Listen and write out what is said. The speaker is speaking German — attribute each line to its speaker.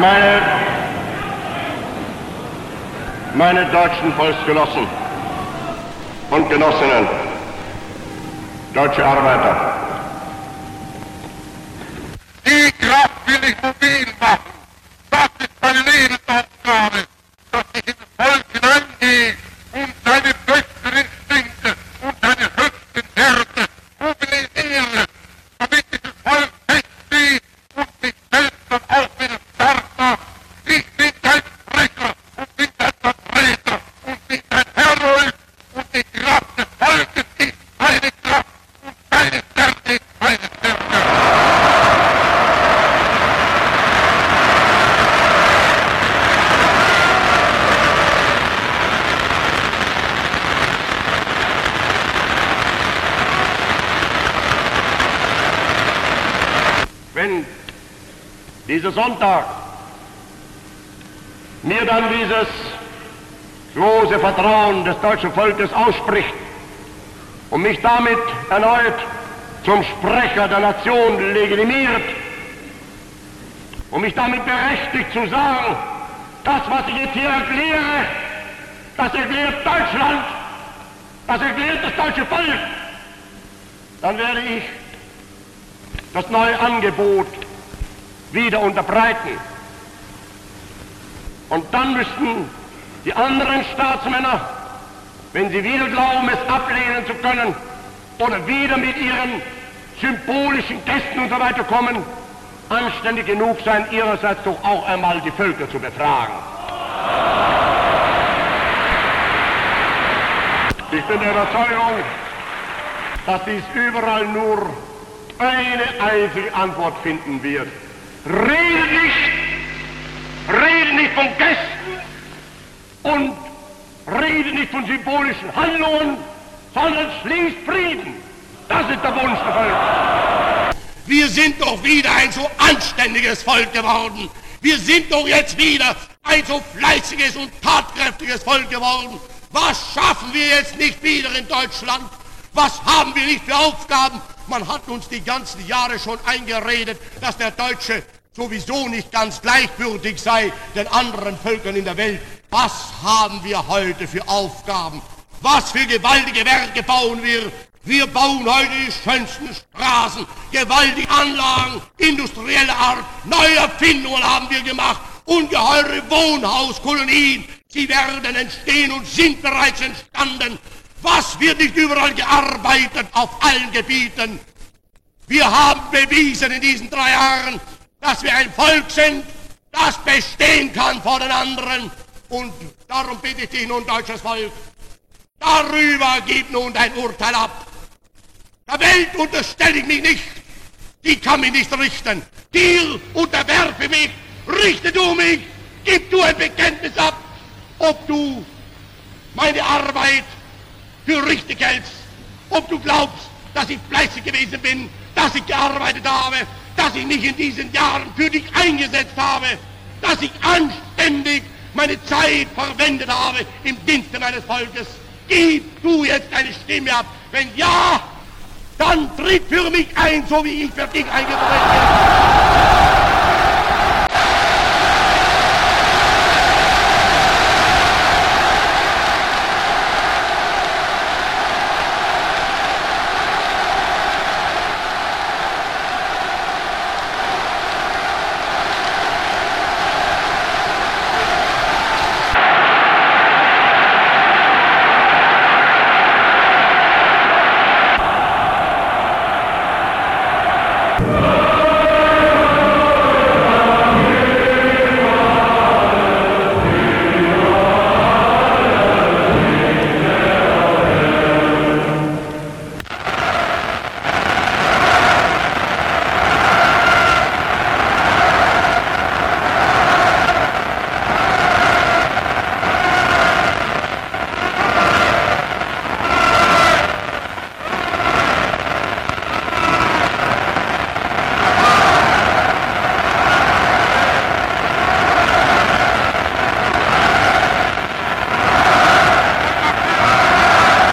Speaker 1: Meine deutschen Volksgenossen und Genossinnen, deutsche Arbeiter.
Speaker 2: Die Kraft will ich mobil machen. Das ist meine Lebensaufgabe, dass ich in das Volk hineingehe und seine besten Instinkte und seine höchsten Werte mobilisiere, damit dieses Volk feststeht und sich selbst dann auch wieder stark macht. Ich bin kein Sprecher und bin kein Vertreter und bin kein Herold und die Kraft des Volkes ist meine Kraft und seine Stärke ist meine Stärke.
Speaker 1: Wenn dieser Sonntag mir dann dieses große Vertrauen des deutschen Volkes ausspricht und mich damit erneut zum Sprecher der Nation legitimiert und mich damit berechtigt zu sagen, das, was ich jetzt hier erkläre, das erklärt Deutschland, das erklärt das deutsche Volk, dann werde ich das neue Angebot wieder unterbreiten. Und dann müssten die anderen Staatsmänner, wenn sie wieder glauben, es ablehnen zu können oder wieder mit ihren symbolischen Gästen und so weiter kommen, anständig genug sein, ihrerseits doch auch einmal die Völker zu befragen. Ich bin der Überzeugung, dass dies überall nur eine einzige Antwort finden wird. Rede nicht von Gästen und rede nicht von symbolischen Handlungen, sondern schließt Frieden. Das ist der Wunsch der Völker.
Speaker 3: Wir sind doch wieder ein so anständiges Volk geworden. Wir sind doch jetzt wieder ein so fleißiges und tatkräftiges Volk geworden. Was schaffen wir jetzt nicht wieder in Deutschland? Was haben wir nicht für Aufgaben? Man hat uns die ganzen Jahre schon eingeredet, dass der Deutsche sowieso nicht ganz gleichwürdig sei den anderen Völkern in der Welt. Was haben wir heute für Aufgaben? Was für gewaltige Werke bauen wir? Wir bauen heute die schönsten Straßen, gewaltige Anlagen, industrielle Art, neue Erfindungen haben wir gemacht, ungeheure Wohnhauskolonien. Sie werden entstehen und sind bereits entstanden. Was wird nicht überall gearbeitet, auf allen Gebieten? Wir haben bewiesen in diesen 3 Jahren, dass wir ein Volk sind, das bestehen kann vor den anderen. Und darum bitte ich dich nun, deutsches Volk, darüber gib nun dein Urteil ab. Der Welt unterstelle ich mich nicht, die kann mich nicht richten. Dir unterwerfe mich, richte du mich, gib du ein Bekenntnis ab, ob du meine Arbeit für richtig hältst, ob du glaubst, dass ich fleißig gewesen bin, dass ich gearbeitet habe, dass ich mich in diesen Jahren für dich eingesetzt habe, dass ich anständig meine Zeit verwendet habe im Dienste meines Volkes. Gib du jetzt deine Stimme ab. Wenn ja, dann tritt für mich ein, so wie ich für dich eingetreten bin.